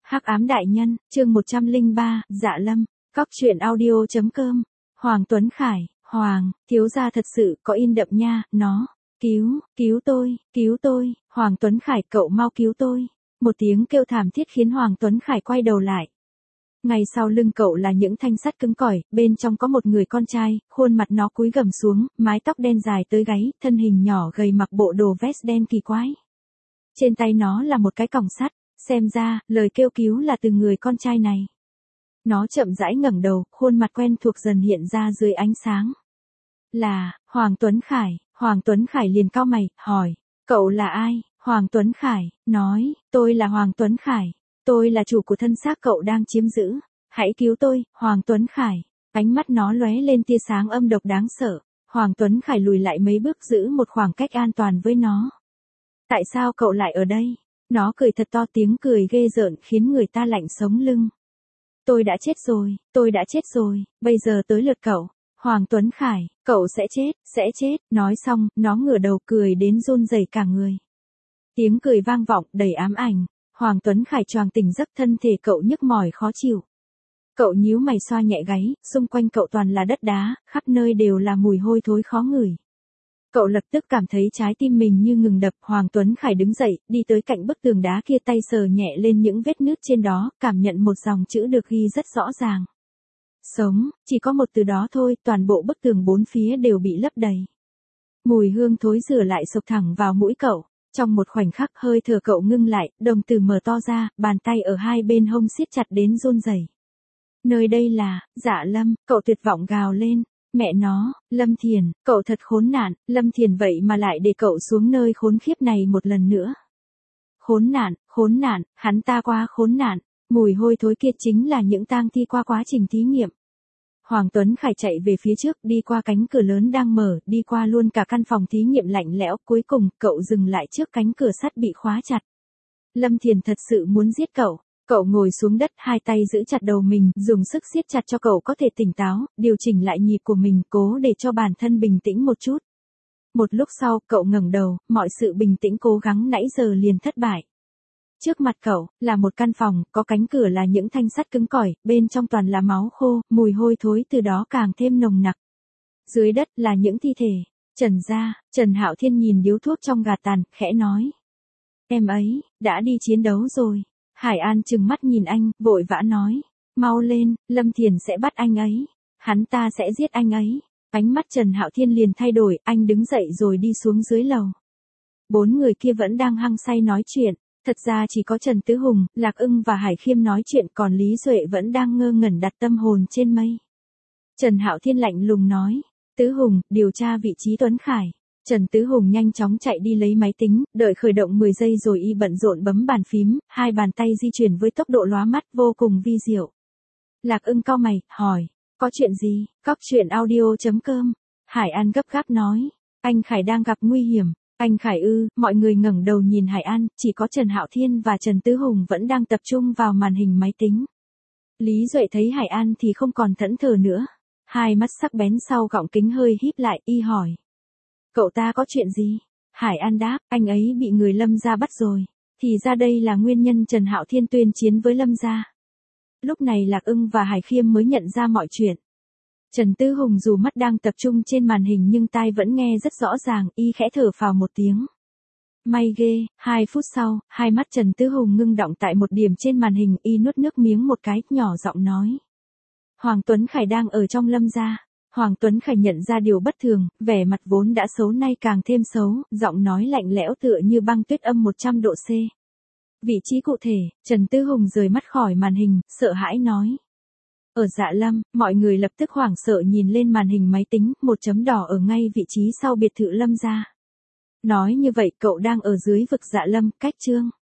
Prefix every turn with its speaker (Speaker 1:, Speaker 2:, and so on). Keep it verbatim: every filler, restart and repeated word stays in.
Speaker 1: Hắc ám đại nhân, chương một trăm lẻ ba, Dạ Lâm, Cóc truyện audio chấm com. Hoàng Tuấn Khải, Hoàng, thiếu gia thật sự có in đậm nha, nó, cứu, cứu tôi, cứu tôi, Hoàng Tuấn Khải cậu mau cứu tôi. Một tiếng kêu thảm thiết khiến Hoàng Tuấn Khải quay đầu lại. Ngay sau lưng cậu là những thanh sắt cứng cỏi, bên trong có một người con trai, khuôn mặt nó cúi gằm xuống, mái tóc đen dài tới gáy, thân hình nhỏ gầy mặc bộ đồ vest đen kỳ quái. Trên tay nó là một cái còng sắt, xem ra, lời kêu cứu là từ người con trai này. Nó chậm rãi ngẩng đầu, khuôn mặt quen thuộc dần hiện ra dưới ánh sáng. Là, Hoàng Tuấn Khải, Hoàng Tuấn Khải liền cau mày, hỏi, cậu là ai? Hoàng Tuấn Khải, nói, tôi là Hoàng Tuấn Khải, tôi là chủ của thân xác cậu đang chiếm giữ, hãy cứu tôi, Hoàng Tuấn Khải. Ánh mắt nó lóe lên tia sáng âm độc đáng sợ, Hoàng Tuấn Khải lùi lại mấy bước giữ một khoảng cách an toàn với nó. Tại sao cậu lại ở đây? Nó cười thật to, tiếng cười ghê rợn khiến người ta lạnh sống lưng. Tôi đã chết rồi, tôi đã chết rồi, bây giờ tới lượt cậu. Hoàng Tuấn Khải, cậu sẽ chết, sẽ chết, nói xong, nó ngửa đầu cười đến run rẩy cả người. Tiếng cười vang vọng đầy ám ảnh, Hoàng Tuấn Khải choàng tỉnh giấc, thân thể cậu nhức mỏi khó chịu. Cậu nhíu mày xoa nhẹ gáy, xung quanh cậu toàn là đất đá, khắp nơi đều là mùi hôi thối khó ngửi. Cậu lập tức cảm thấy trái tim mình như ngừng đập. Hoàng Tuấn Khải đứng dậy, đi tới cạnh bức tường đá kia, tay sờ nhẹ lên những vết nứt trên đó, cảm nhận một dòng chữ được ghi rất rõ ràng. Sống, chỉ có một từ đó thôi, toàn bộ bức tường bốn phía đều bị lấp đầy. Mùi hương thối rửa lại sộc thẳng vào mũi cậu. Trong một khoảnh khắc hơi thở cậu ngưng lại, đồng tử mở to ra, bàn tay ở hai bên hông siết chặt đến run rẩy. Nơi đây là, Dạ Lâm, cậu tuyệt vọng gào lên. Mẹ nó, Lâm Thiền, cậu thật khốn nạn, Lâm Thiền vậy mà lại để cậu xuống nơi khốn khiếp này một lần nữa. Khốn nạn, khốn nạn, hắn ta quá khốn nạn, mùi hôi thối kia chính là những tang thi qua quá trình thí nghiệm. Hoàng Tuấn Khải chạy về phía trước, đi qua cánh cửa lớn đang mở, đi qua luôn cả căn phòng thí nghiệm lạnh lẽo, cuối cùng, cậu dừng lại trước cánh cửa sắt bị khóa chặt. Lâm Thiền thật sự muốn giết cậu. Cậu ngồi xuống đất, hai tay giữ chặt đầu mình, dùng sức siết chặt cho cậu có thể tỉnh táo, điều chỉnh lại nhịp của mình, cố để cho bản thân bình tĩnh một chút. Một lúc sau, cậu ngẩng đầu, mọi sự bình tĩnh cố gắng nãy giờ liền thất bại. Trước mặt cậu, là một căn phòng, có cánh cửa là những thanh sắt cứng cỏi, bên trong toàn là máu khô, mùi hôi thối từ đó càng thêm nồng nặc. Dưới đất là những thi thể. Trần gia, Trần Hạo Thiên nhìn điếu thuốc trong gạt tàn, khẽ nói. Em ấy, đã đi chiến đấu rồi. Hải An trừng mắt nhìn anh, vội vã nói, mau lên, Lâm Thiền sẽ bắt anh ấy, hắn ta sẽ giết anh ấy. Ánh mắt Trần Hạo Thiên liền thay đổi, anh đứng dậy rồi đi xuống dưới lầu. Bốn người kia vẫn đang hăng say nói chuyện, thật ra chỉ có Trần Tứ Hùng, Lạc Ưng và Hải Khiêm nói chuyện, còn Lý Duệ vẫn đang ngơ ngẩn đặt tâm hồn trên mây. Trần Hạo Thiên lạnh lùng nói, Tứ Hùng, điều tra vị trí Tuấn Khải. Trần Tứ Hùng nhanh chóng chạy đi lấy máy tính, đợi khởi động mười giây rồi y bận rộn bấm bàn phím, hai bàn tay di chuyển với tốc độ lóa mắt vô cùng vi diệu. Lạc Ưng cau mày, hỏi, có chuyện gì? Cóc truyện audio chấm com. Hải An gấp gáp nói, anh Khải đang gặp nguy hiểm. Anh Khải ư? Mọi người ngẩng đầu nhìn Hải An, chỉ có Trần Hạo Thiên và Trần Tứ Hùng vẫn đang tập trung vào màn hình máy tính. Lý Duệ thấy Hải An thì không còn thẫn thờ nữa, hai mắt sắc bén sau gọng kính hơi híp lại, y hỏi. Cậu ta có chuyện gì? Hải An đáp, anh ấy bị người Lâm gia bắt rồi. Thì ra đây là nguyên nhân Trần Hạo Thiên tuyên chiến với Lâm gia. Lúc này Lạc Ưng và Hải Khiêm mới nhận ra mọi chuyện. Trần Tứ Hùng dù mắt đang tập trung trên màn hình nhưng tai vẫn nghe rất rõ ràng, y khẽ thở phào một tiếng. May ghê, hai phút sau, hai mắt Trần Tứ Hùng ngưng đọng tại một điểm trên màn hình, y nuốt nước miếng một cái, nhỏ giọng nói. Hoàng Tuấn Khải đang ở trong Lâm gia. Hoàng Tuấn Khải nhận ra điều bất thường, vẻ mặt vốn đã xấu nay càng thêm xấu, giọng nói lạnh lẽo tựa như băng tuyết âm một trăm độ C. Vị trí cụ thể, Trần Tứ Hùng rời mắt khỏi màn hình, sợ hãi nói. Ở Dạ Lâm, mọi người lập tức hoảng sợ nhìn lên màn hình máy tính, một chấm đỏ ở ngay vị trí sau biệt thự Lâm gia. Nói như vậy cậu đang ở dưới vực Dạ Lâm, cách Trương